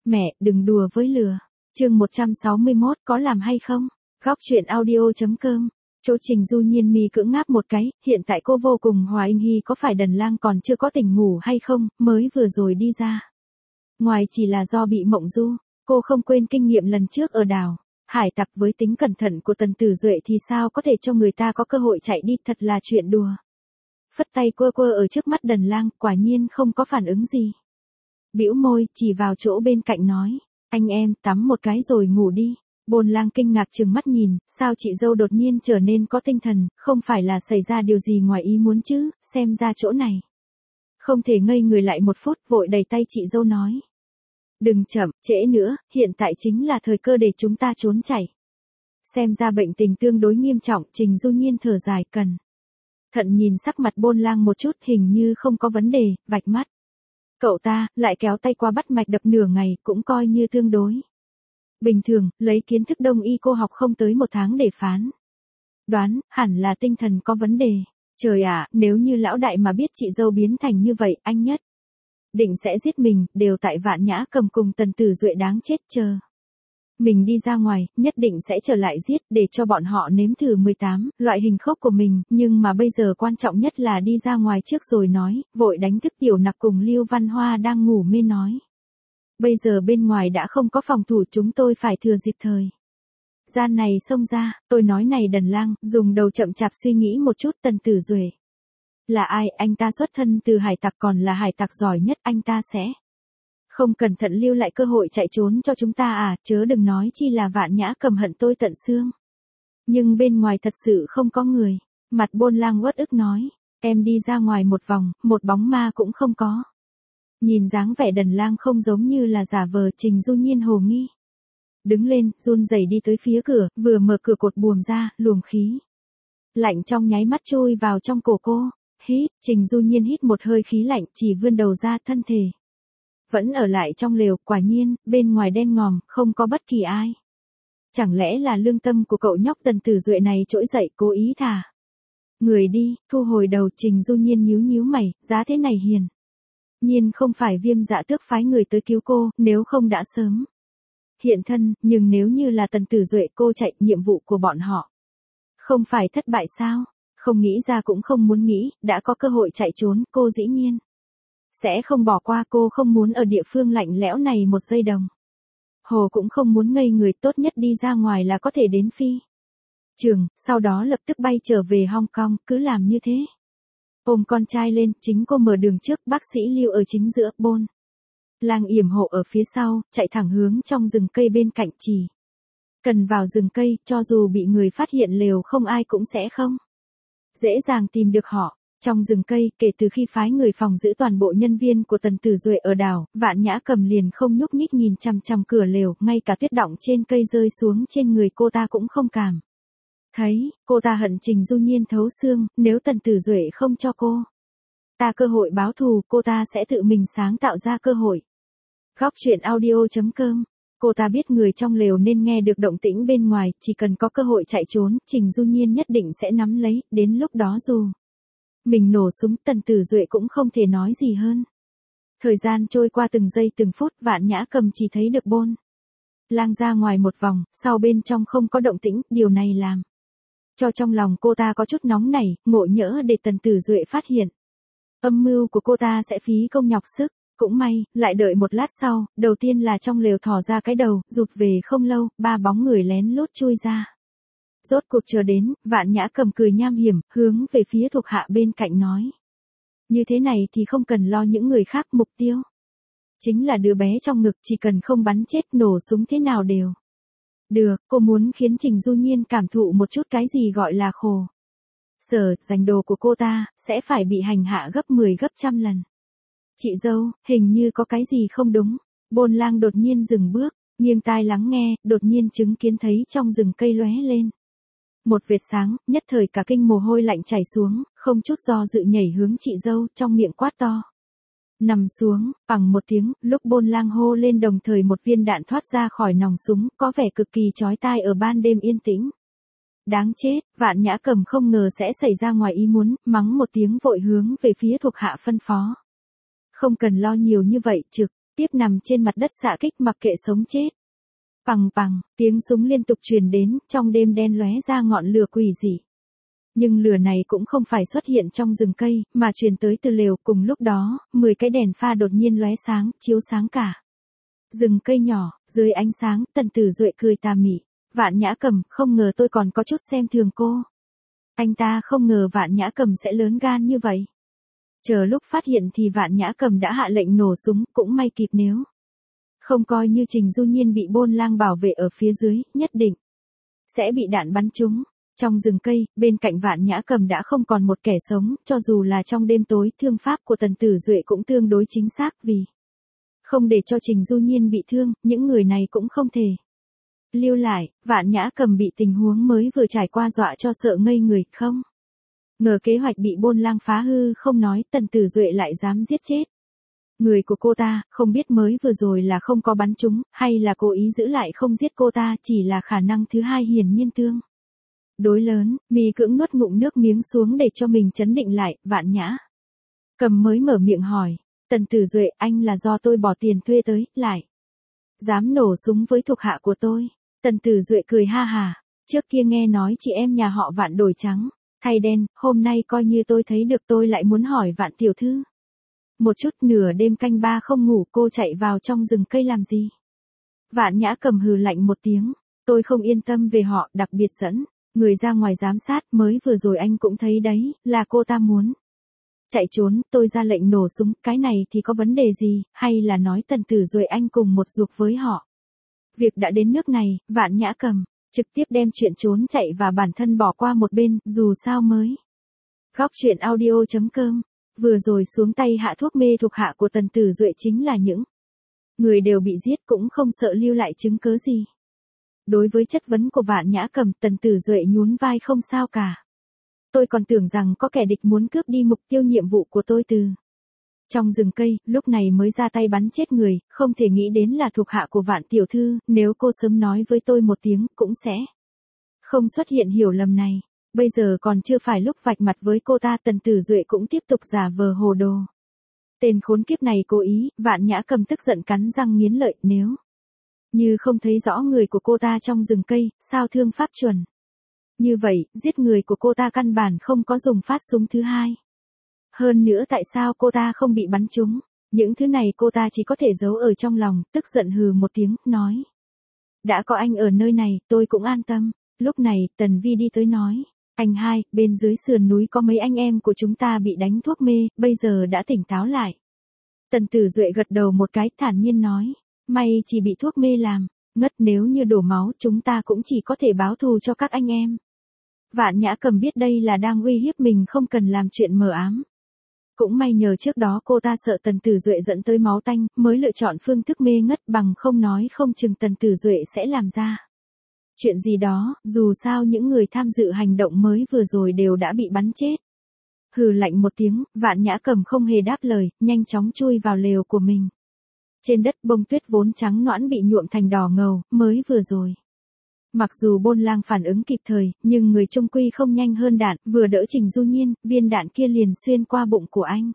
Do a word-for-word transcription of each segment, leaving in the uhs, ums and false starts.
Mẹ, đừng đùa với lừa. Chương một trăm sáu mươi mốt có làm hay không? Góc truyện audio.com. Chỗ Trình Du Nhiên mi cưỡng ngáp một cái, hiện tại cô vô cùng Hòa Anh Hy có phải Đần Lang còn chưa có tỉnh ngủ hay không, mới vừa rồi đi ra. Ngoài chỉ là do bị mộng du, cô không quên kinh nghiệm lần trước ở đảo Hải Tặc, với tính cẩn thận của Tần Tử Duệ thì sao có thể cho người ta có cơ hội chạy đi, thật là chuyện đùa. Phất tay quơ quơ ở trước mắt Đần Lang, quả nhiên không có phản ứng gì. Bĩu môi, chỉ vào chỗ bên cạnh nói, anh em, tắm một cái rồi ngủ đi. Bồn Lang kinh ngạc trừng mắt nhìn, sao chị dâu đột nhiên trở nên có tinh thần, không phải là xảy ra điều gì ngoài ý muốn chứ, xem ra chỗ này. Không thể ngây người lại một phút, vội đẩy tay chị dâu nói. Đừng chậm, trễ nữa, hiện tại chính là thời cơ để chúng ta trốn chạy. Xem ra bệnh tình tương đối nghiêm trọng, Trình Du Nhiên thở dài, cần thận nhìn sắc mặt Bồn Lang một chút, hình như không có vấn đề, vạch mắt. Cậu ta, lại kéo tay qua bắt mạch đập nửa ngày, cũng coi như tương đối bình thường, lấy kiến thức đông y cô học không tới một tháng để phán đoán, hẳn là tinh thần có vấn đề. Trời ạ, nếu như lão đại mà biết chị dâu biến thành như vậy, anh nhất định sẽ giết mình, đều tại Vạn Nhã Cầm cùng Tần Tử Duệ đáng chết, chờ mình đi ra ngoài, nhất định sẽ trở lại giết, để cho bọn họ nếm thử mười tám loại hình khốc của mình, nhưng mà bây giờ quan trọng nhất là đi ra ngoài trước rồi nói, vội đánh thức Tiểu Nặc cùng Lưu Văn Hoa đang ngủ mê nói. Bây giờ bên ngoài đã không có phòng thủ, chúng tôi phải thừa dịp thời gian này xông ra. Tôi nói này Đần Lang, dùng đầu chậm chạp suy nghĩ một chút. Tần Tử Duệ là ai? Anh ta xuất thân từ hải tặc, còn là hải tặc giỏi nhất, anh ta sẽ không cẩn thận lưu lại cơ hội chạy trốn cho chúng ta à, chớ đừng nói chi là Vạn Nhã Cầm hận tôi tận xương. Nhưng bên ngoài thật sự không có người. Mặt Bồn Lang uất ức nói, em đi ra ngoài một vòng, một bóng ma cũng không có. Nhìn dáng vẻ Đần Lang không giống như là giả vờ, Trình Du Nhiên hồ nghi. Đứng lên, run rẩy đi tới phía cửa, vừa mở cửa cột buồm ra, luồng khí lạnh trong nháy mắt chui vào trong cổ cô. Hít, Trình Du Nhiên hít một hơi khí lạnh, chỉ vươn đầu ra, thân thể vẫn ở lại trong lều, quả nhiên, bên ngoài đen ngòm, không có bất kỳ ai. Chẳng lẽ là lương tâm của cậu nhóc Tần Tử Duệ này trỗi dậy, cố ý thả người đi, thu hồi đầu. Trình Du Nhiên nhíu nhíu mày, giá thế này hiển nhiên không phải Viêm Dạ Tước phái người tới cứu cô, nếu không đã sớm hiện thân, nhưng nếu như là Tần Tử Duệ, cô chạy, nhiệm vụ của bọn họ không phải thất bại sao? Không nghĩ ra cũng không muốn nghĩ, đã có cơ hội chạy trốn, cô dĩ nhiên sẽ không bỏ qua. Cô không muốn ở địa phương lạnh lẽo này một giây đồng hồ, cũng không muốn ngây người, tốt nhất đi ra ngoài là có thể đến phi trường, sau đó lập tức bay trở về Hong Kong, cứ làm như thế. Ôm con trai lên, chính cô mở đường trước, bác sĩ Lưu ở chính giữa, Bồn Lang yểm hộ ở phía sau, chạy thẳng hướng trong rừng cây bên cạnh. Chỉ cần vào rừng cây, cho dù bị người phát hiện lều không ai cũng sẽ không dễ dàng tìm được họ. Trong rừng cây, kể từ khi phái người phòng giữ toàn bộ nhân viên của Tần Tử Duệ ở đảo Vạn Nhã Cầm liền không nhúc nhích nhìn chằm chằm cửa lều, ngay cả tuyết đọng trên cây rơi xuống trên người cô ta cũng không cảm thấy. Cô ta hận Trình Du Nhiên thấu xương, nếu Tần Tử Duệ không cho cô ta cơ hội báo thù, cô ta sẽ tự mình sáng tạo ra cơ hội. Góc truyện audio.com. Cô ta biết người trong lều nên nghe được động tĩnh bên ngoài, chỉ cần có cơ hội chạy trốn, Trình Du Nhiên nhất định sẽ nắm lấy, đến lúc đó dù mình nổ súng, Tần Tử Duệ cũng không thể nói gì hơn. Thời gian trôi qua từng giây từng phút, Vạn Nhã Cầm chỉ thấy được Bồn Lang ra ngoài một vòng, sau bên trong không có động tĩnh, điều này làm cho trong lòng cô ta có chút nóng nảy, ngộ nhỡ để Tần Tử Duệ phát hiện âm mưu của cô ta sẽ phí công nhọc sức. Cũng may, lại đợi một lát sau, đầu tiên là trong lều thò ra cái đầu, rụt về không lâu, ba bóng người lén lút chui ra. Rốt cuộc chờ đến, Vạn Nhã Cầm cười nham hiểm, hướng về phía thuộc hạ bên cạnh nói. Như thế này thì không cần lo những người khác, mục tiêu chính là đứa bé trong ngực, chỉ cần không bắn chết, nổ súng thế nào đều được. Cô muốn khiến Trình Du Nhiên cảm thụ một chút cái gì gọi là khổ sở, giành đồ của cô ta sẽ phải bị hành hạ gấp mười gấp trăm lần. Chị dâu, hình như có cái gì không đúng. Bồn Lang đột nhiên dừng bước, nghiêng tai lắng nghe, đột nhiên chứng kiến thấy trong rừng cây lóe lên một vệt sáng, nhất thời cả kinh mồ hôi lạnh chảy xuống, không chút do dự nhảy hướng chị dâu, trong miệng quát to. Nằm xuống, bằng một tiếng, lúc Bồn Lang hô lên đồng thời một viên đạn thoát ra khỏi nòng súng, có vẻ cực kỳ chói tai ở ban đêm yên tĩnh. Đáng chết, Vạn Nhã Cầm không ngờ sẽ xảy ra ngoài ý muốn, mắng một tiếng vội hướng về phía thuộc hạ phân phó. Không cần lo nhiều như vậy, trực tiếp nằm trên mặt đất xạ kích mặc kệ sống chết. Pằng pằng, tiếng súng liên tục truyền đến, trong đêm đen lóe ra ngọn lửa quỷ dị. Nhưng lửa này cũng không phải xuất hiện trong rừng cây, mà truyền tới từ lều. Cùng lúc đó, mười cái đèn pha đột nhiên lóe sáng, chiếu sáng cả rừng cây nhỏ. Dưới ánh sáng, Tần Tử Duệ cười tà mị. Vạn Nhã Cầm, không ngờ tôi còn có chút xem thường cô. Anh ta không ngờ Vạn Nhã Cầm sẽ lớn gan như vậy. Chờ lúc phát hiện thì Vạn Nhã Cầm đã hạ lệnh nổ súng, cũng may kịp, nếu không coi như Trình Du Nhiên bị Bôn Lang bảo vệ ở phía dưới, nhất định sẽ bị đạn bắn trúng. Trong rừng cây, bên cạnh Vạn Nhã Cầm đã không còn một kẻ sống, cho dù là trong đêm tối, thương pháp của Tần Tử Duệ cũng tương đối chính xác, vì không để cho Trình Du Nhiên bị thương, những người này cũng không thể lưu lại. Vạn Nhã Cầm bị tình huống mới vừa trải qua dọa cho sợ ngây người, không ngờ kế hoạch bị Bôn Lang phá hư, không nói, Tần Tử Duệ lại dám giết chết người của cô ta. Không biết mới vừa rồi là không có bắn trúng, hay là cố ý giữ lại không giết cô ta, chỉ là khả năng thứ hai hiển nhiên tương đối lớn. Mì cưỡng nuốt ngụm nước miếng xuống để cho mình trấn định lại. Vạn Nhã Cầm mới mở miệng hỏi, Tần Tử Duệ, anh là do tôi bỏ tiền thuê tới, lại dám nổ súng với thuộc hạ của tôi. Tần Tử Duệ cười ha hà, trước kia nghe nói chị em nhà họ Vạn đổi trắng thay đen, hôm nay coi như tôi thấy được. Tôi lại muốn hỏi Vạn tiểu thư một chút, nửa đêm canh ba không ngủ, cô chạy vào trong rừng cây làm gì? Vạn Nhã Cầm hừ lạnh một tiếng, tôi không yên tâm về họ, đặc biệt dẫn người ra ngoài giám sát. Mới vừa rồi anh cũng thấy đấy, là cô ta muốn chạy trốn, tôi ra lệnh nổ súng, cái này thì có vấn đề gì, hay là nói Tần Tử Duệ anh cùng một ruột với họ? Việc đã đến nước này, Vạn Nhã Cầm trực tiếp đem chuyện trốn chạy và bản thân bỏ qua một bên, dù sao mới. Góc truyện audio chấm com, vừa rồi xuống tay hạ thuốc mê thuộc hạ của Tần Tử Duệ chính là những người đều bị giết, cũng không sợ lưu lại chứng cớ gì. Đối với chất vấn của Vạn Nhã Cầm, Tần Tử Duệ nhún vai, không sao cả. Tôi còn tưởng rằng có kẻ địch muốn cướp đi mục tiêu nhiệm vụ của tôi từ trong rừng cây, lúc này mới ra tay bắn chết người, không thể nghĩ đến là thuộc hạ của Vạn tiểu thư. Nếu cô sớm nói với tôi một tiếng, cũng sẽ không xuất hiện hiểu lầm này. Bây giờ còn chưa phải lúc vạch mặt với cô ta. Tần Tử Duệ cũng tiếp tục giả vờ hồ đồ. Tên khốn kiếp này cố ý. Vạn Nhã Cầm tức giận cắn răng nghiến lợi, nếu như không thấy rõ người của cô ta trong rừng cây, sao thương pháp chuẩn như vậy, giết người của cô ta căn bản không có dùng phát súng thứ hai. Hơn nữa tại sao cô ta không bị bắn trúng? Những thứ này cô ta chỉ có thể giấu ở trong lòng. Tức giận hừ một tiếng, nói, đã có anh ở nơi này, tôi cũng an tâm. Lúc này, Tần Vi đi tới nói, anh hai, bên dưới sườn núi có mấy anh em của chúng ta bị đánh thuốc mê, bây giờ đã tỉnh táo lại. Tần Tử Duệ gật đầu một cái, thản nhiên nói, may chỉ bị thuốc mê làm ngất, nếu như đổ máu chúng ta cũng chỉ có thể báo thù cho các anh em. Vạn Nhã Cầm biết đây là đang uy hiếp mình, không cần làm chuyện mờ ám. Cũng may nhờ trước đó cô ta sợ Tần Tử Duệ dẫn tới máu tanh, mới lựa chọn phương thức mê ngất, bằng không nói không chừng Tần Tử Duệ sẽ làm ra chuyện gì đó. Dù sao những người tham dự hành động mới vừa rồi đều đã bị bắn chết. Hừ lạnh một tiếng, Vạn Nhã Cầm không hề đáp lời, nhanh chóng chui vào lều của mình. Trên đất bông tuyết vốn trắng nõn bị nhuộm thành đỏ ngầu. Mới vừa rồi, mặc dù Bôn Lang phản ứng kịp thời, nhưng người trung quy không nhanh hơn đạn, vừa đỡ Trình Du Nhiên, viên đạn kia liền xuyên qua bụng của anh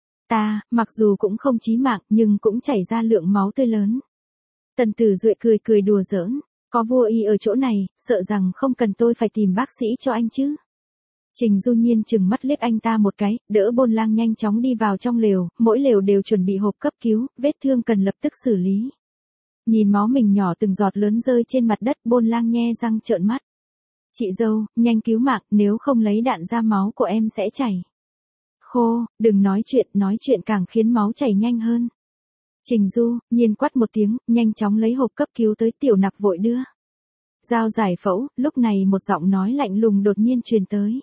ta, mặc dù cũng không chí mạng, nhưng cũng chảy ra lượng máu tươi lớn. Tần Tử Duệ cười cười đùa giỡn, có vua y ở chỗ này, sợ rằng không cần tôi phải tìm bác sĩ cho anh chứ. Trình Du Nhiên chừng mắt liếc anh ta một cái, đỡ Bôn Lang nhanh chóng đi vào trong lều, mỗi lều đều chuẩn bị hộp cấp cứu, vết thương cần lập tức xử lý. Nhìn máu mình nhỏ từng giọt lớn rơi trên mặt đất, Bôn Lang nhe răng trợn mắt. Chị dâu, nhanh cứu mạng, nếu không lấy đạn ra máu của em sẽ chảy khô. Đừng nói chuyện, nói chuyện càng khiến máu chảy nhanh hơn. Trình Du Nhiên quát một tiếng, nhanh chóng lấy hộp cấp cứu tới. Tiểu Nặc vội đưa dao giải phẫu. Lúc này một giọng nói lạnh lùng đột nhiên truyền tới.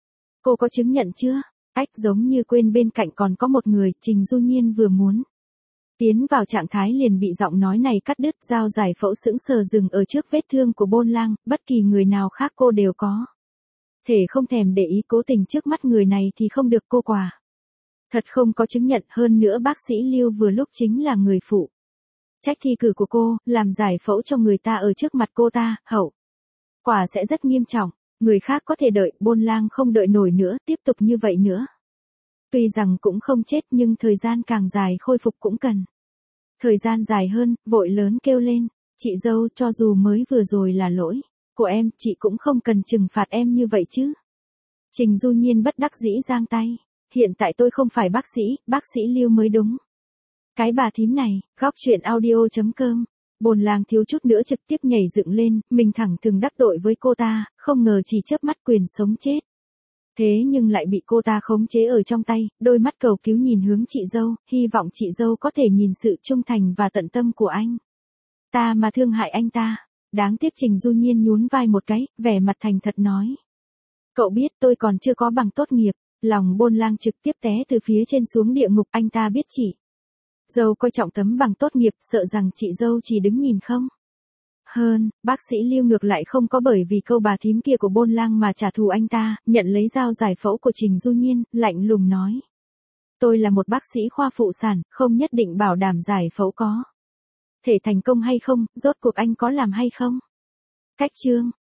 Cô có chứng nhận chưa? Ách, giống như quên bên cạnh còn có một người. Trình Du Nhiên vừa muốn tiến vào trạng thái liền bị giọng nói này cắt đứt. Dao giải phẫu sững sờ dừng ở trước vết thương của Bôn Lang, bất kỳ người nào khác cô đều có thể không thèm để ý, cố tình trước mắt người này thì không được. Cô quả thật không có chứng nhận, hơn nữa bác sĩ Lưu vừa lúc chính là người phụ trách thi cử của cô, làm giải phẫu cho người ta ở trước mặt cô ta, hậu quả sẽ rất nghiêm trọng. Người khác có thể đợi, Bôn Lang không đợi nổi nữa, tiếp tục như vậy nữa. Tuy rằng cũng không chết nhưng thời gian càng dài khôi phục cũng cần Thời gian dài hơn, vội lớn kêu lên, chị dâu cho dù mới vừa rồi là lỗi của em, chị cũng không cần trừng phạt em như vậy chứ. Trình Du Nhiên bất đắc dĩ giang tay, hiện tại tôi không phải bác sĩ, bác sĩ Lưu mới đúng. Cái bà thím này, góc chuyện audio chấm com. Bồn làng thiếu chút nữa trực tiếp nhảy dựng lên, mình thẳng thừng đắc tội với cô ta, không ngờ chỉ chớp mắt quyền sống chết. Thế nhưng lại bị cô ta khống chế ở trong tay, đôi mắt cầu cứu nhìn hướng chị dâu, hy vọng chị dâu có thể nhìn sự trung thành và tận tâm của anh ta mà thương hại anh ta. Đáng tiếc Trình Du Nhiên nhún vai một cái, vẻ mặt thành thật nói. Cậu biết tôi còn chưa có bằng tốt nghiệp, lòng bôn lang trực tiếp té từ phía trên xuống địa ngục. Anh ta biết chị dâu coi trọng tấm bằng tốt nghiệp, sợ rằng chị dâu chỉ đứng nhìn không. Hơn, bác sĩ Lưu ngược lại không có bởi vì câu bà thím kia của bôn lang mà trả thù anh ta, nhận lấy dao giải phẫu của Trình Du Nhiên, lạnh lùng nói. Tôi là một bác sĩ khoa phụ sản, không nhất định bảo đảm giải phẫu có thể thành công hay không, rốt cuộc anh có làm hay không? Cách chương